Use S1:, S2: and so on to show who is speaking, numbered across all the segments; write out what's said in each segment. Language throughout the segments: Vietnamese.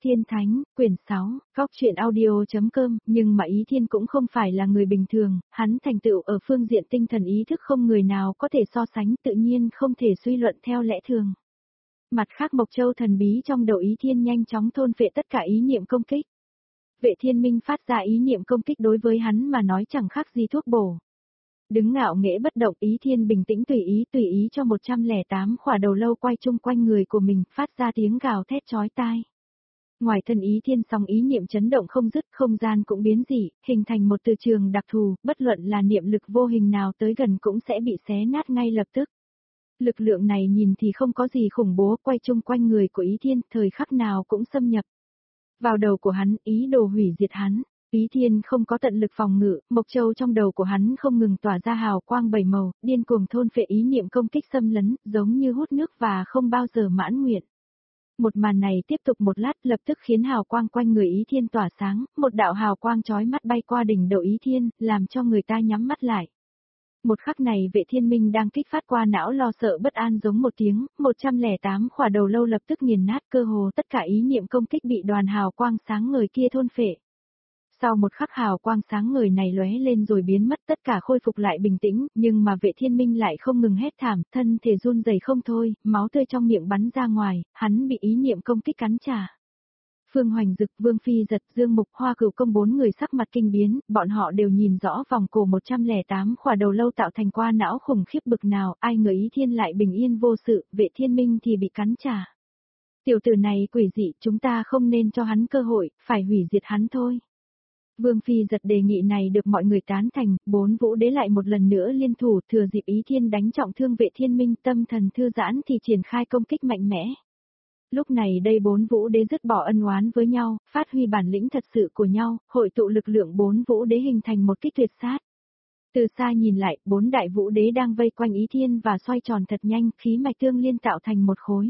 S1: Thiên Thánh, quyển 6, góc truyện audio.com, nhưng mà Ý Thiên cũng không phải là người bình thường, hắn thành tựu ở phương diện tinh thần ý thức không người nào có thể so sánh, tự nhiên không thể suy luận theo lẽ thường. Mặt khác Mộc Châu thần bí trong đầu Ý Thiên nhanh chóng thôn phệ tất cả ý niệm công kích. Vệ Thiên Minh phát ra ý niệm công kích đối với hắn mà nói chẳng khác gì thuốc bổ. Đứng ngạo nghễ bất động, Ý Thiên bình tĩnh tùy ý cho 108 khỏa đầu lâu quay chung quanh người của mình, phát ra tiếng gào thét chói tai. Ngoài thân Ý Thiên song ý niệm chấn động không dứt, không gian cũng biến dị, hình thành một từ trường đặc thù, bất luận là niệm lực vô hình nào tới gần cũng sẽ bị xé nát ngay lập tức. Lực lượng này nhìn thì không có gì khủng bố, quay chung quanh người của Ý Thiên, thời khắc nào cũng xâm nhập vào đầu của hắn, ý đồ hủy diệt hắn. Ý Thiên không có tận lực phòng ngự, Mộc Châu trong đầu của hắn không ngừng tỏa ra hào quang bảy màu, điên cuồng thôn phệ ý niệm công kích xâm lấn, giống như hút nước và không bao giờ mãn nguyện. Một màn này tiếp tục một lát, lập tức khiến hào quang quanh người Ý Thiên tỏa sáng, một đạo hào quang chói mắt bay qua đỉnh đầu Ý Thiên, làm cho người ta nhắm mắt lại. Một khắc này Vệ Thiên Minh đang kích phát qua não lo sợ bất an giống một tiếng, 108 khỏa đầu lâu lập tức nghiền nát, cơ hồ tất cả ý niệm công kích bị đoàn hào quang sáng ngời kia thôn phệ. Sau một khắc hào quang sáng ngời này lóe lên rồi biến mất, tất cả khôi phục lại bình tĩnh, nhưng mà Vệ Thiên Minh lại không ngừng hét thảm, thân thể run rẩy không thôi, máu tươi trong miệng bắn ra ngoài, hắn bị ý niệm công kích cắn trả. Phương Hoành Dực, Vương Phi Giật, Dương Mục, Hoa Cửu Công bốn người sắc mặt kinh biến, bọn họ đều nhìn rõ vòng cổ 108 khỏa đầu lâu tạo thành qua não khủng khiếp bực nào, ai ngờ Ý Thiên lại bình yên vô sự, Vệ Thiên Minh thì bị cắn trả. Tiểu tử này quỷ dị, chúng ta không nên cho hắn cơ hội, phải hủy diệt hắn thôi. Vương Phi Giật đề nghị này được mọi người tán thành, bốn vũ đế lại một lần nữa liên thủ, thừa dịp Ý Thiên đánh trọng thương Vệ Thiên Minh, tâm thần thư giãn thì triển khai công kích mạnh mẽ. Lúc này đây bốn vũ đế dứt bỏ ân oán với nhau, phát huy bản lĩnh thật sự của nhau, hội tụ lực lượng bốn vũ đế hình thành một kích tuyệt sát. Từ xa nhìn lại, bốn đại vũ đế đang vây quanh Ý Thiên và xoay tròn thật nhanh, khí mạch tương liên tạo thành một khối.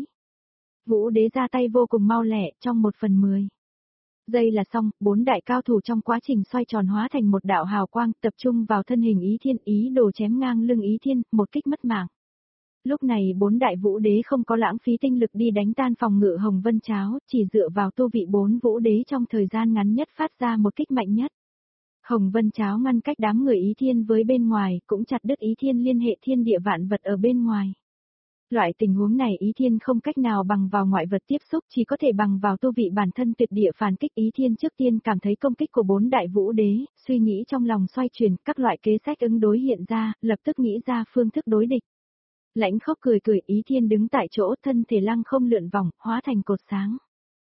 S1: Vũ đế ra tay vô cùng mau lẹ, trong 1/10 giây là xong, bốn đại cao thủ trong quá trình xoay tròn hóa thành một đạo hào quang, tập trung vào thân hình Ý Thiên, ý đồ chém ngang lưng Ý Thiên, một kích mất mạng. Lúc này bốn đại vũ đế không có lãng phí tinh lực đi đánh tan phòng ngự Hồng Vân Cháo, chỉ dựa vào tu vị bốn vũ đế trong thời gian ngắn nhất phát ra một kích mạnh nhất. Hồng Vân Cháo ngăn cách đám người Ý Thiên với bên ngoài, cũng chặt đứt Ý Thiên liên hệ thiên địa vạn vật ở bên ngoài. Loại tình huống này Ý Thiên không cách nào bằng vào ngoại vật tiếp xúc, chỉ có thể bằng vào tu vị bản thân tuyệt địa phản kích. Ý Thiên trước tiên cảm thấy công kích của bốn đại vũ đế, suy nghĩ trong lòng xoay chuyển, các loại kế sách ứng đối hiện ra, lập tức nghĩ ra phương thức đối địch. Lãnh Khốc cười, Ý Thiên đứng tại chỗ, thân thể lăng không lượn vòng, hóa thành cột sáng.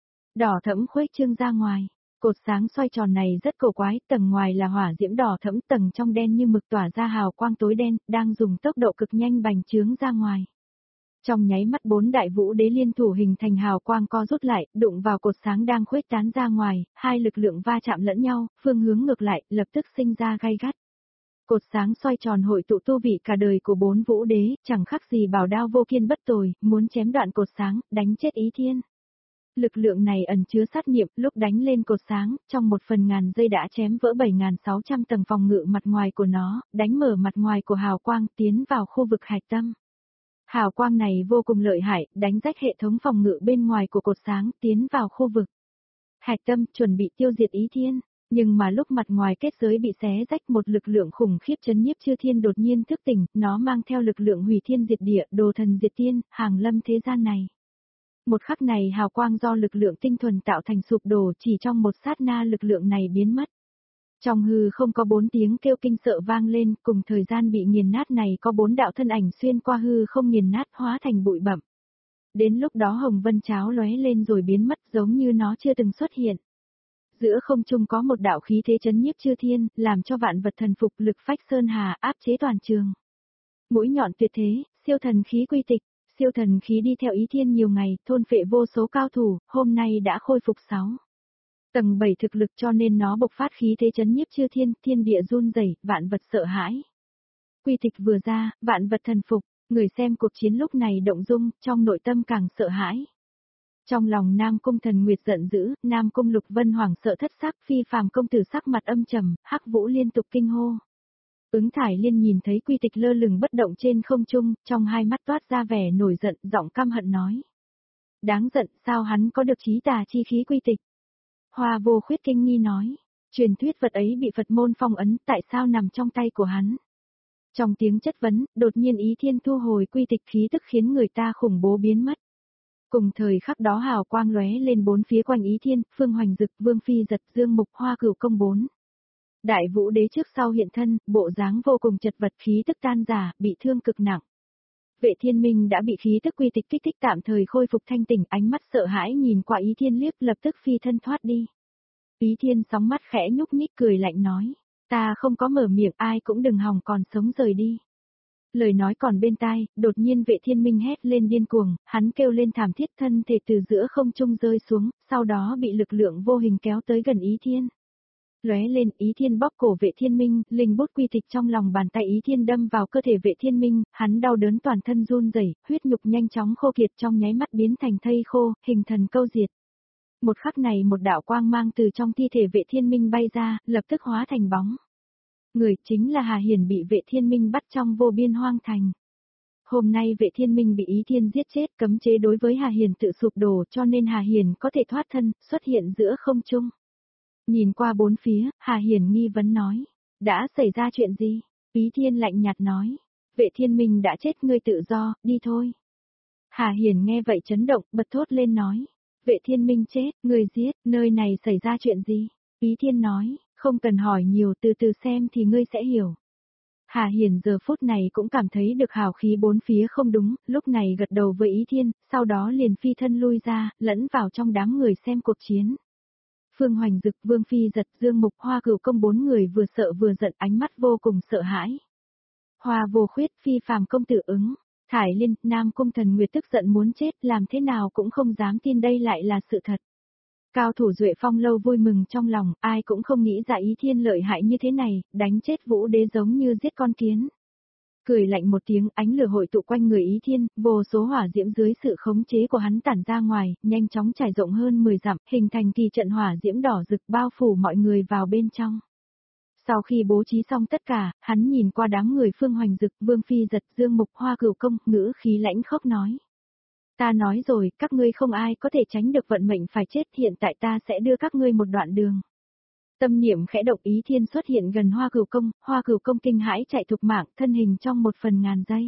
S1: Đỏ thẫm khuếch trương ra ngoài. Cột sáng xoay tròn này rất cổ quái, tầng ngoài là hỏa diễm đỏ thẫm, tầng trong đen như mực tỏa ra hào quang tối đen, đang dùng tốc độ cực nhanh bành trướng ra ngoài. Trong nháy mắt bốn đại vũ đế liên thủ hình thành hào quang co rút lại, đụng vào cột sáng đang khuếch tán ra ngoài, hai lực lượng va chạm lẫn nhau, phương hướng ngược lại, lập tức sinh ra gay gắt. Cột sáng xoay tròn hội tụ tu vị cả đời của bốn vũ đế, chẳng khác gì bảo đao vô kiên bất tồi, muốn chém đoạn cột sáng, đánh chết Ý Thiên. Lực lượng này ẩn chứa sát niệm, lúc đánh lên cột sáng, trong 1/1000 giây đã chém vỡ 7600 tầng phòng ngự mặt ngoài của nó, đánh mở mặt ngoài của hào quang, tiến vào khu vực hạch tâm. Hào quang này vô cùng lợi hại, đánh rách hệ thống phòng ngự bên ngoài của cột sáng, tiến vào khu vực hạch tâm, chuẩn bị tiêu diệt Ý Thiên. Nhưng mà lúc mặt ngoài kết giới bị xé rách, một lực lượng khủng khiếp chấn nhiếp chư thiên đột nhiên thức tỉnh, nó mang theo lực lượng hủy thiên diệt địa, đồ thần diệt tiên, hàng lâm thế gian này. Một khắc này hào quang do lực lượng tinh thuần tạo thành sụp đổ, chỉ trong một sát na lực lượng này biến mất. Trong hư không có 4 tiếng kêu kinh sợ vang lên, cùng thời gian bị nghiền nát này có 4 đạo thân ảnh xuyên qua hư không nghiền nát hóa thành bụi bặm. Đến lúc đó Hồng Vân Cháo lóe lên rồi biến mất giống như nó chưa từng xuất hiện. Giữa không trung có một đạo khí thế chấn nhiếp chư thiên, làm cho vạn vật thần phục, lực phách sơn hà, áp chế toàn trường. Mũi nhọn tuyệt thế, siêu thần khí quy tịch, siêu thần khí đi theo Ý Thiên nhiều ngày, thôn phệ vô số cao thủ, hôm nay đã khôi phục 6 tầng 7 thực lực, cho nên nó bộc phát khí thế chấn nhiếp chư thiên, thiên địa run rẩy, vạn vật sợ hãi. Quy tịch vừa ra, vạn vật thần phục, người xem cuộc chiến lúc này động dung, trong nội tâm càng sợ hãi. Trong lòng Nam Cung Thần Nguyệt giận dữ, Nam Cung Lục Vân hoảng sợ thất sắc, Phi Phàm công tử sắc mặt âm trầm, Hắc Vũ liên tục kinh hô. Ứng Thải Liên nhìn thấy Quy Tịch lơ lửng bất động trên không trung, trong hai mắt toát ra vẻ nổi giận, giọng căm hận nói: Đáng giận, sao hắn có được chí tà chi khí quy tịch? Hoa Vô Khuyết kinh nghi nói, truyền thuyết vật ấy bị Phật môn phong ấn, tại sao nằm trong tay của hắn? Trong tiếng chất vấn, đột nhiên Ý Thiên thu hồi quy tịch khí tức khiến người ta khủng bố biến mất. Cùng thời khắc đó hào quang lóe lên bốn phía quanh Ý Thiên, Phương Hoành Dực, Vương Phi Giật, Dương Mục, Hoa Cửu Công bốn. Đại Vũ Đế trước sau hiện thân, bộ dáng vô cùng chật vật, khí tức tan rã, bị thương cực nặng. Vệ Thiên Minh đã bị khí tức quy tịch kích thích tạm thời khôi phục thanh tỉnh, ánh mắt sợ hãi nhìn qua Ý Thiên liếc, lập tức phi thân thoát đi. Ý Thiên sóng mắt khẽ nhúc nhích cười lạnh nói, ta không có mở miệng, ai cũng đừng hòng còn sống rời đi. Lời nói còn bên tai, đột nhiên Vệ Thiên Minh hét lên điên cuồng, hắn kêu lên thảm thiết, thân thể từ giữa không trung rơi xuống, sau đó bị lực lượng vô hình kéo tới gần Ý Thiên. Lóe lên, Ý Thiên bóp cổ Vệ Thiên Minh, linh bút quy tịch trong lòng bàn tay Ý Thiên đâm vào cơ thể Vệ Thiên Minh, hắn đau đớn toàn thân run rẩy, huyết nhục nhanh chóng khô kiệt trong nháy mắt biến thành thây khô, hình thần câu diệt. Một khắc này một đạo quang mang từ trong thi thể Vệ Thiên Minh bay ra, lập tức hóa thành bóng. Người chính là Hà Hiển bị Vệ Thiên Minh bắt trong vô biên hoang thành. Hôm nay Vệ Thiên Minh bị Ý Thiên giết chết, cấm chế đối với Hà Hiển tự sụp đổ, cho nên Hà Hiển có thể thoát thân, xuất hiện giữa không trung. Nhìn qua bốn phía, Hà Hiển nghi vấn nói, đã xảy ra chuyện gì? Ý Thiên lạnh nhạt nói, Vệ Thiên Minh đã chết, ngươi tự do, đi thôi. Hà Hiển nghe vậy chấn động, bật thốt lên nói, Vệ Thiên Minh chết, ngươi giết, nơi này xảy ra chuyện gì? Ý Thiên nói, không cần hỏi nhiều, từ từ xem thì ngươi sẽ hiểu. Hà Hiển giờ phút này cũng cảm thấy được hào khí bốn phía không đúng, lúc này gật đầu với Ý Thiên, sau đó liền phi thân lui ra, lẫn vào trong đám người xem cuộc chiến. Phương Hoành Dực, Vương Phi Giật, Dương Mục, Hoa Cửu Công bốn người vừa sợ vừa giận, ánh mắt vô cùng sợ hãi. Hoa Vô Khuyết, Phi Phàm công tử ứng, Thải Liên, Nam Cung Thần Nguyệt tức giận muốn chết, làm thế nào cũng không dám tin đây lại là sự thật. Cao thủ Duệ Phong lâu vui mừng trong lòng, ai cũng không nghĩ ra Ý Thiên lợi hại như thế này, đánh chết Vũ Đế giống như giết con kiến. Cười lạnh một tiếng, ánh lửa hội tụ quanh người Ý Thiên, vô số hỏa diễm dưới sự khống chế của hắn tản ra ngoài, nhanh chóng trải rộng hơn 10 dặm, hình thành kỳ trận hỏa diễm đỏ rực bao phủ mọi người vào bên trong. Sau khi bố trí xong tất cả, hắn nhìn qua đám người Phương Hoành Dực, Vương Phi Giật, Dương Mục, Hoa Cửu Công, ngữ khí lãnh khốc nói. Ta nói rồi, các ngươi không ai có thể tránh được vận mệnh phải chết, hiện tại ta sẽ đưa các ngươi một đoạn đường. Tâm niệm khẽ động, Ý Thiên xuất hiện gần Hoa Cửu Công kinh hãi chạy thục mạng, thân hình trong 1/1000 giây.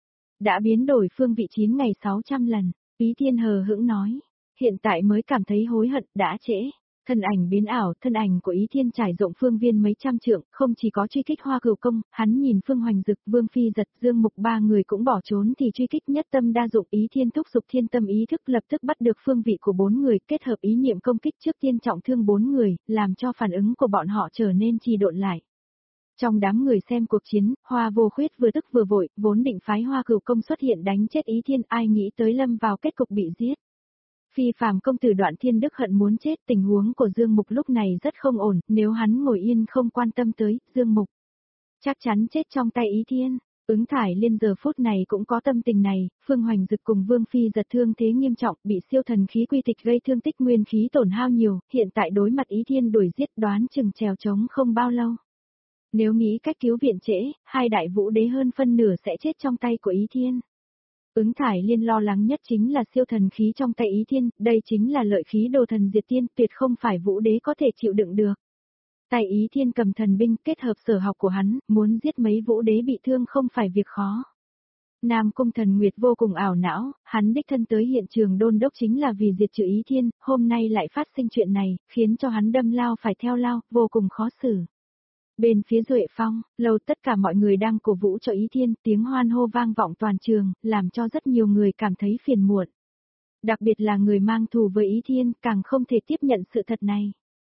S1: Đã biến đổi phương vị 9 ngày 600 lần, Ý Thiên hờ hững nói, hiện tại mới cảm thấy hối hận, đã trễ. Thân ảnh biến ảo, thân ảnh của Ý Thiên trải rộng phương viên mấy trăm trượng, không chỉ có truy kích Hoa Cửu Công, hắn nhìn Phương Hoành Dực, Vương Phi Giật, Dương Mục ba người cũng bỏ trốn thì truy kích nhất tâm đa dụng, Ý Thiên thúc giục thiên tâm ý thức lập tức bắt được phương vị của bốn người, kết hợp ý niệm công kích trước tiên trọng thương bốn người, làm cho phản ứng của bọn họ trở nên trì độn lại. Trong đám người xem cuộc chiến, Hoa Vô Khuyết vừa tức vừa vội, vốn định phái Hoa Cửu Công xuất hiện đánh chết Ý Thiên, ai nghĩ tới lâm vào kết cục bị giết. Phi Phàm công tử Đoạn Thiên Đức hận muốn chết, tình huống của Dương Mục lúc này rất không ổn, nếu hắn ngồi yên không quan tâm tới, Dương Mục chắc chắn chết trong tay Ý Thiên. Ứng Thải Liên giờ phút này cũng có tâm tình này, Phương Hoành Dực cùng Vương Phi Giật thương thế nghiêm trọng, bị siêu thần khí quy tịch gây thương tích nguyên khí tổn hao nhiều, hiện tại đối mặt Ý Thiên đuổi giết đoán chừng trèo trống không bao lâu. Nếu nghĩ cách cứu viện trễ, hai đại vũ đế hơn phân nửa sẽ chết trong tay của Ý Thiên. Ứng Thải Liên lo lắng nhất chính là siêu thần khí trong tay Ý Thiên, đây chính là lợi khí đồ thần diệt tiên, tuyệt không phải vũ đế có thể chịu đựng được. Tay Ý Thiên cầm thần binh, kết hợp sở học của hắn, muốn giết mấy vũ đế bị thương không phải việc khó. Nam Cung Thần Nguyệt vô cùng ảo não, hắn đích thân tới hiện trường đôn đốc chính là vì diệt trừ Ý Thiên, hôm nay lại phát sinh chuyện này, khiến cho hắn đâm lao phải theo lao, vô cùng khó xử. Bên phía Duệ Phong, lâu tất cả mọi người đang cổ vũ cho Ý Thiên, tiếng hoan hô vang vọng toàn trường, làm cho rất nhiều người cảm thấy phiền muộn. Đặc biệt là người mang thù với Ý Thiên, càng không thể tiếp nhận sự thật này.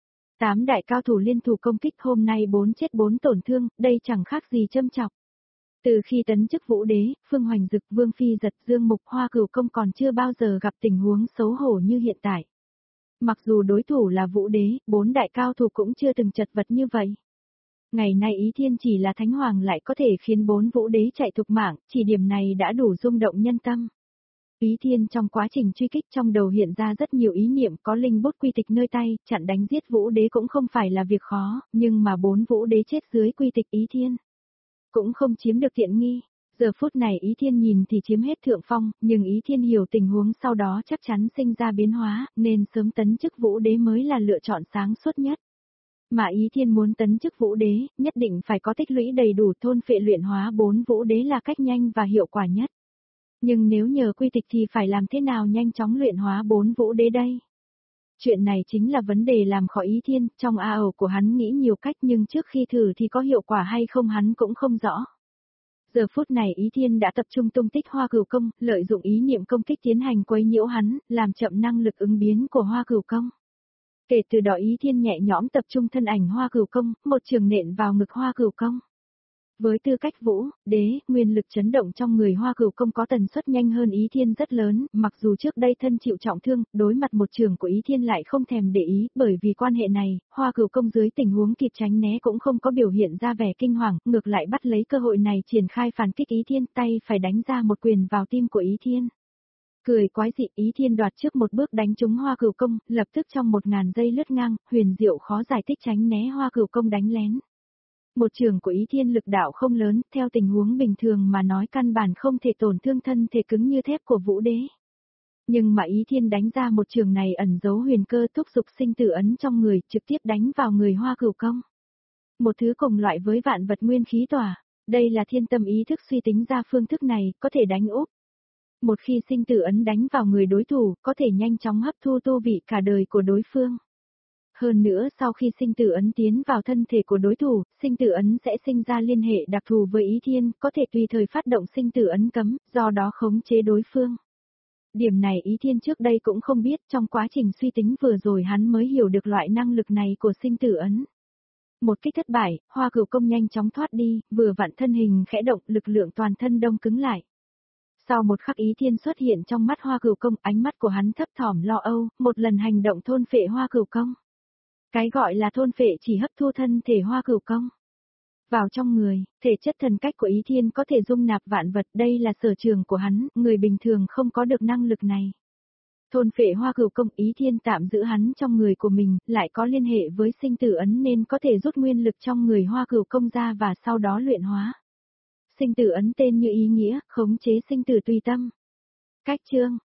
S1: 8 đại cao thủ liên thủ công kích, hôm nay 4 chết 4 tổn thương, đây chẳng khác gì châm chọc. Từ khi tấn chức vũ đế, Phương Hoành Dực, Vương Phi Giật, Dương Mục, Hoa Cửu Công còn chưa bao giờ gặp tình huống xấu hổ như hiện tại. Mặc dù đối thủ là vũ đế, 4 đại cao thủ cũng chưa từng chật vật như vậy. Ngày nay Ý Thiên chỉ là thánh hoàng lại có thể khiến 4 vũ đế chạy thục mạng, chỉ điểm này đã đủ rung động nhân tâm. Ý Thiên trong quá trình truy kích trong đầu hiện ra rất nhiều ý niệm, có linh bút quy tịch nơi tay, chặn đánh giết vũ đế cũng không phải là việc khó, nhưng mà 4 vũ đế chết dưới quy tịch Ý Thiên cũng không chiếm được tiện nghi. Giờ phút này Ý Thiên nhìn thì chiếm hết thượng phong, nhưng Ý Thiên hiểu tình huống sau đó chắc chắn sinh ra biến hóa, nên sớm tấn chức vũ đế mới là lựa chọn sáng suốt nhất. Mà Ý Thiên muốn tấn chức vũ đế, nhất định phải có tích lũy đầy đủ thôn phệ luyện hóa 4 vũ đế là cách nhanh và hiệu quả nhất. Nhưng nếu nhờ quy tịch thì phải làm thế nào nhanh chóng luyện hóa 4 vũ đế đây? Chuyện này chính là vấn đề làm khó Ý Thiên, trong a ẩu của hắn nghĩ nhiều cách nhưng trước khi thử thì có hiệu quả hay không hắn cũng không rõ. Giờ phút này Ý Thiên đã tập trung tung tích Hoa Cửu Công, lợi dụng ý niệm công kích tiến hành quấy nhiễu hắn, làm chậm năng lực ứng biến của Hoa Cửu Công. Kể từ đó Ý Thiên nhẹ nhõm tập trung thân ảnh Hoa Cửu Công, một trường nện vào ngực Hoa Cửu Công. Với tư cách vũ, đế, nguyên lực chấn động trong người Hoa Cửu Công có tần suất nhanh hơn Ý Thiên rất lớn, mặc dù trước đây thân chịu trọng thương, đối mặt một trường của Ý Thiên lại không thèm để ý, bởi vì quan hệ này, Hoa Cửu Công dưới tình huống kịp tránh né cũng không có biểu hiện ra vẻ kinh hoàng, ngược lại bắt lấy cơ hội này triển khai phản kích Ý Thiên, tay phải đánh ra một quyền vào tim của Ý Thiên. Cười quái dị Ý Thiên đoạt trước một bước đánh trúng Hoa Cửu Công, lập tức trong 1000 giây lướt ngang, huyền diệu khó giải thích tránh né Hoa Cửu Công đánh lén. Một trường của Ý Thiên lực đạo không lớn, theo tình huống bình thường mà nói căn bản không thể tổn thương thân thể cứng như thép của vũ đế. Nhưng mà Ý Thiên đánh ra một trường này ẩn giấu huyền cơ thúc dục sinh tử ấn trong người, trực tiếp đánh vào người Hoa Cửu Công. Một thứ cùng loại với vạn vật nguyên khí tỏa, đây là thiên tâm ý thức suy tính ra phương thức này, có thể đánh úp. Một khi sinh tử ấn đánh vào người đối thủ, có thể nhanh chóng hấp thu tu vị cả đời của đối phương. Hơn nữa sau khi sinh tử ấn tiến vào thân thể của đối thủ, sinh tử ấn sẽ sinh ra liên hệ đặc thù với Ý Thiên, có thể tùy thời phát động sinh tử ấn cấm, do đó khống chế đối phương. Điểm này Ý Thiên trước đây cũng không biết, trong quá trình suy tính vừa rồi hắn mới hiểu được loại năng lực này của sinh tử ấn. Một kích thất bại, Hoa Cửu Công nhanh chóng thoát đi, vừa vặn thân hình khẽ động, lực lượng toàn thân đông cứng lại. Sau một khắc Ý Thiên xuất hiện trong mắt Hoa Cửu Công, ánh mắt của hắn thấp thỏm lo âu, một lần hành động thôn phệ Hoa Cửu Công. Cái gọi là thôn phệ chỉ hấp thu thân thể Hoa Cửu Công vào trong người, thể chất thần cách của Ý Thiên có thể dung nạp vạn vật, đây là sở trường của hắn, người bình thường không có được năng lực này. Thôn phệ Hoa Cửu Công, Ý Thiên tạm giữ hắn trong người của mình, lại có liên hệ với sinh tử ấn nên có thể rút nguyên lực trong người Hoa Cửu Công ra và sau đó luyện hóa. Sinh tử ấn tên như ý nghĩa, khống chế sinh tử tùy tâm. Cách chương